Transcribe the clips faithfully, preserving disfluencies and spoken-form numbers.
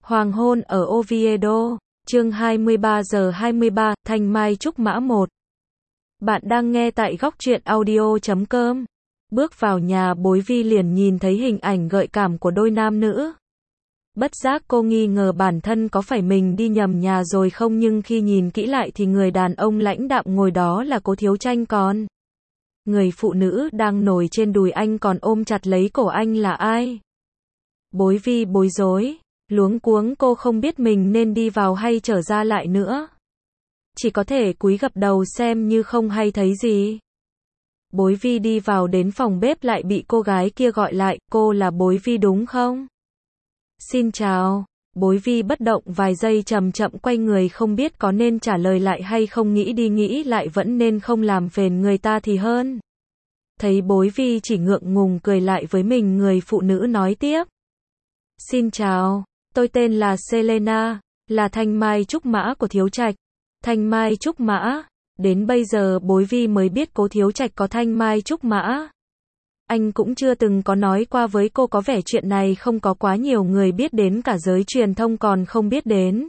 Hoàng hôn ở Oviedo, chương hai mươi ba giờ hai mươi ba, Thanh Mai Trúc Mã một. Bạn đang nghe tại góc truyện audio chấm com. Bước vào nhà, Bối Vi liền nhìn thấy hình ảnh gợi cảm của đôi nam nữ. Bất giác cô nghi ngờ bản thân có phải mình đi nhầm nhà rồi không, nhưng khi nhìn kỹ lại thì người đàn ông lãnh đạm ngồi đó là Cố Thiếu Tranh, còn người phụ nữ đang nổi trên đùi anh còn ôm chặt lấy cổ anh là ai? Bối Vi bối rối, luống cuống, cô không biết mình nên đi vào hay trở ra lại nữa. Chỉ có thể cúi gập đầu xem như không hay thấy gì. Bối Vi đi vào đến phòng bếp lại bị cô gái kia gọi lại, cô là Bối Vi đúng không? Xin chào. Bối Vi bất động vài giây chậm chậm quay người, không biết có nên trả lời lại hay không, nghĩ đi nghĩ lại vẫn nên không làm phiền người ta thì hơn. Thấy Bối Vi chỉ ngượng ngùng cười lại với mình, người phụ nữ nói tiếp. Xin chào, tôi tên là Selena, là Thanh Mai Trúc Mã của Thiếu Trạch. Thanh Mai Trúc Mã, đến bây giờ Bối Vi mới biết Cố Thiếu Trạch có Thanh Mai Trúc Mã. Anh cũng chưa từng có nói qua với cô, có vẻ chuyện này không có quá nhiều người biết, đến cả giới truyền thông còn không biết đến.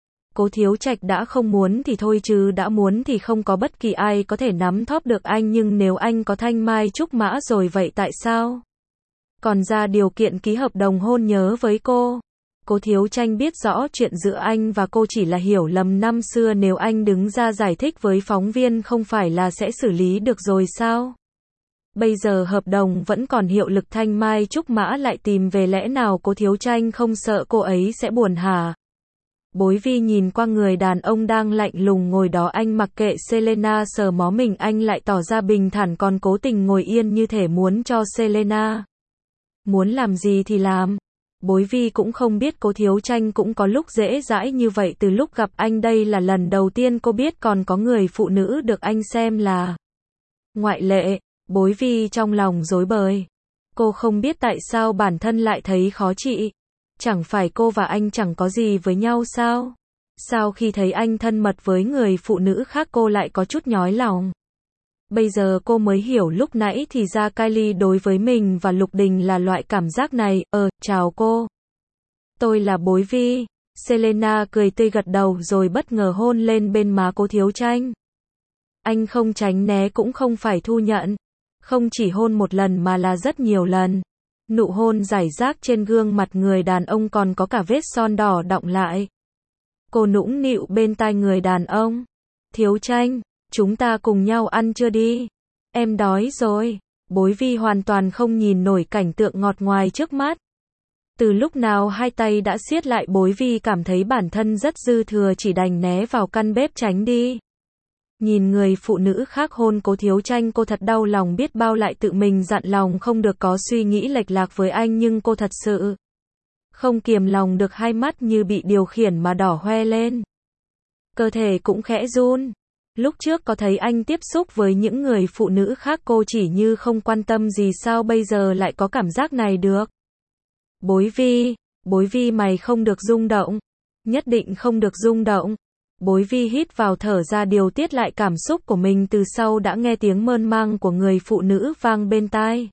Cố Thiếu Trạch đã không muốn thì thôi, chứ đã muốn thì không có bất kỳ ai có thể nắm thóp được anh, nhưng nếu anh có Thanh Mai Trúc Mã rồi vậy tại sao còn ra điều kiện ký hợp đồng hôn nhớ với cô? Cố Thiếu Tranh biết rõ chuyện giữa anh và cô chỉ là hiểu lầm năm xưa, nếu anh đứng ra giải thích với phóng viên không phải là sẽ xử lý được rồi sao? Bây giờ hợp đồng vẫn còn hiệu lực, Thanh Mai Trúc Mã lại tìm về, lẽ nào Cố Thiếu Tranh không sợ cô ấy sẽ buồn hả? Bối Vi nhìn qua người đàn ông đang lạnh lùng ngồi đó, anh mặc kệ Selena sờ mó mình, anh lại tỏ ra bình thản, còn cố tình ngồi yên như thể muốn cho Selena muốn làm gì thì làm. Bối Vi cũng không biết Cố Thiếu Tranh cũng có lúc dễ dãi như vậy, từ lúc gặp anh đây là lần đầu tiên cô biết còn có người phụ nữ được anh xem là ngoại lệ. Bối Vi trong lòng rối bời. Cô không biết tại sao bản thân lại thấy khó chịu. Chẳng phải cô và anh chẳng có gì với nhau sao? Sao khi thấy anh thân mật với người phụ nữ khác cô lại có chút nhói lòng? Bây giờ cô mới hiểu, lúc nãy thì ra Kylie đối với mình và Lục Đình là loại cảm giác này. Ờ, chào cô. Tôi là Bối Vi. Selena cười tươi gật đầu rồi bất ngờ hôn lên bên má Cố Thiếu Tranh. Anh không tránh né cũng không phải thu nhận. Không chỉ hôn một lần mà là rất nhiều lần. Nụ hôn rải rác trên gương mặt người đàn ông, còn có cả vết son đỏ đọng lại. Cô nũng nịu bên tai người đàn ông. Thiếu Tranh, chúng ta cùng nhau ăn trưa đi. Em đói rồi. Bối Vi hoàn toàn không nhìn nổi cảnh tượng ngọt ngoài trước mắt. Từ lúc nào hai tay đã siết lại, Bối Vi cảm thấy bản thân rất dư thừa, chỉ đành né vào căn bếp tránh đi. Nhìn người phụ nữ khác hôn Cố Thiếu Tranh, cô thật đau lòng biết bao, lại tự mình dặn lòng không được có suy nghĩ lệch lạc với anh, nhưng cô thật sự không kiềm lòng được, hai mắt như bị điều khiển mà đỏ hoe lên. Cơ thể cũng khẽ run. Lúc trước có thấy anh tiếp xúc với những người phụ nữ khác cô chỉ như không quan tâm gì, sao bây giờ lại có cảm giác này được? Bối Vi, Bối Vi mày không được rung động. Nhất định không được rung động. Bối Vi hít vào thở ra điều tiết lại cảm xúc của mình, từ sau đã nghe tiếng mơn man của người phụ nữ vang bên tai.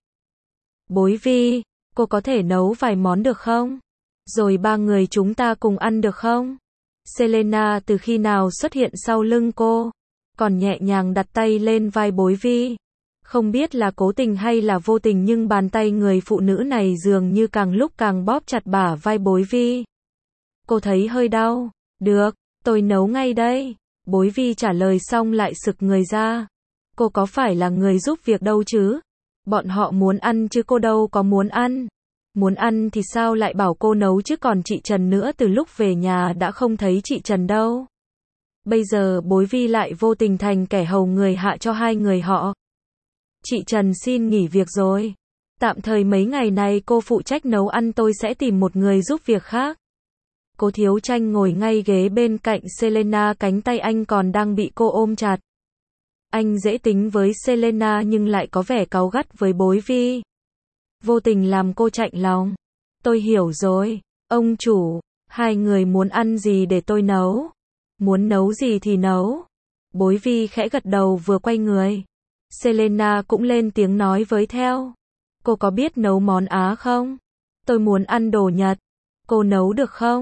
Bối Vi, cô có thể nấu vài món được không? Rồi ba người chúng ta cùng ăn được không? Selena từ khi nào xuất hiện sau lưng cô, còn nhẹ nhàng đặt tay lên vai Bối Vi. Không biết là cố tình hay là vô tình, nhưng bàn tay người phụ nữ này dường như càng lúc càng bóp chặt bả vai Bối Vi. Cô thấy hơi đau. Được, tôi nấu ngay đây. Bối Vi trả lời xong lại sực người ra. Cô có phải là người giúp việc đâu chứ? Bọn họ muốn ăn chứ cô đâu có muốn ăn. Muốn ăn thì sao lại bảo cô nấu chứ, còn chị Trần nữa, từ lúc về nhà đã không thấy chị Trần đâu. Bây giờ Bối Vi lại vô tình thành kẻ hầu người hạ cho hai người họ. Chị Trần xin nghỉ việc rồi. Tạm thời mấy ngày này cô phụ trách nấu ăn, tôi sẽ tìm một người giúp việc khác. Cố Thiếu Tranh ngồi ngay ghế bên cạnh Selena, cánh tay anh còn đang bị cô ôm chặt. Anh dễ tính với Selena nhưng lại có vẻ cáu gắt với Bối Vi. Vô tình làm cô chạnh lòng. Tôi hiểu rồi, ông chủ, hai người muốn ăn gì để tôi nấu? Muốn nấu gì thì nấu. Bối Vi khẽ gật đầu vừa quay người. Selena cũng lên tiếng nói với theo. Cô có biết nấu món Á không? Tôi muốn ăn đồ Nhật. Cô nấu được không?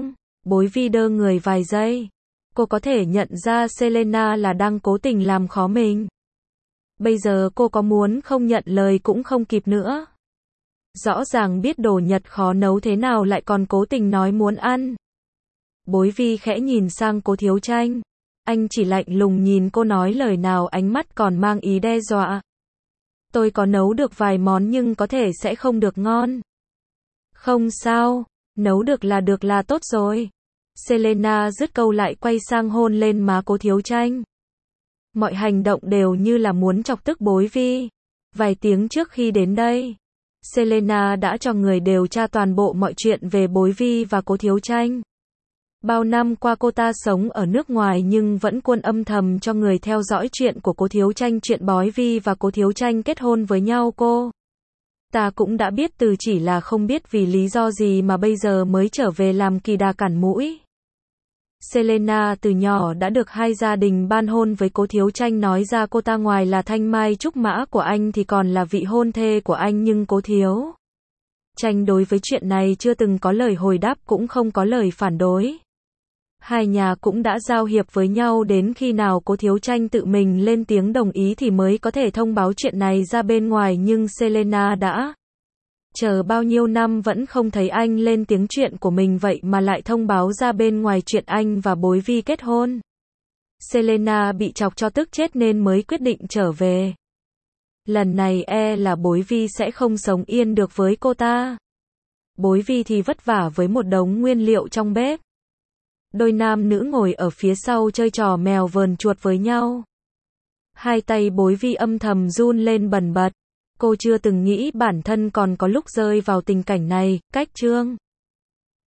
Bối Vi đơ người vài giây. Cô có thể nhận ra Selena là đang cố tình làm khó mình. Bây giờ cô có muốn không nhận lời cũng không kịp nữa. Rõ ràng biết đồ Nhật khó nấu thế nào lại còn cố tình nói muốn ăn. Bối Vi khẽ nhìn sang Cố Thiếu Tranh. Anh chỉ lạnh lùng nhìn cô nói lời nào, ánh mắt còn mang ý đe dọa. Tôi có nấu được vài món nhưng có thể sẽ không được ngon. Không sao, nấu được là được là tốt rồi. Selena dứt câu lại quay sang hôn lên má Cố Thiếu Tranh. Mọi hành động đều như là muốn chọc tức Bối Vi. Vài tiếng trước khi đến đây, Selena đã cho người điều tra toàn bộ mọi chuyện về Bối Vi và Cố Thiếu Tranh. Bao năm qua cô ta sống ở nước ngoài nhưng vẫn luôn âm thầm cho người theo dõi chuyện của Cố Thiếu Tranh, chuyện Bối Vi và Cố Thiếu Tranh kết hôn với nhau. Cô ta cũng đã biết, từ chỉ là không biết vì lý do gì mà bây giờ mới trở về làm kỳ đà cản mũi. Selena từ nhỏ đã được hai gia đình ban hôn với Cố Thiếu Tranh, nói ra cô ta ngoài là thanh mai trúc mã của anh thì còn là vị hôn thê của anh, nhưng Cố Thiếu Tranh đối với chuyện này chưa từng có lời hồi đáp, cũng không có lời phản đối. Hai nhà cũng đã giao hiệp với nhau, đến khi nào Cố Thiếu Tranh tự mình lên tiếng đồng ý thì mới có thể thông báo chuyện này ra bên ngoài, nhưng Selena đã chờ bao nhiêu năm vẫn không thấy anh lên tiếng chuyện của mình, vậy mà lại thông báo ra bên ngoài chuyện anh và Bối Vi kết hôn. Selena bị chọc cho tức chết nên mới quyết định trở về. Lần này e là Bối Vi sẽ không sống yên được với cô ta. Bối Vi thì vất vả với một đống nguyên liệu trong bếp. Đôi nam nữ ngồi ở phía sau chơi trò mèo vờn chuột với nhau. Hai tay Bối Vi âm thầm run lên bần bật. Cô chưa từng nghĩ bản thân còn có lúc rơi vào tình cảnh này. Cách chương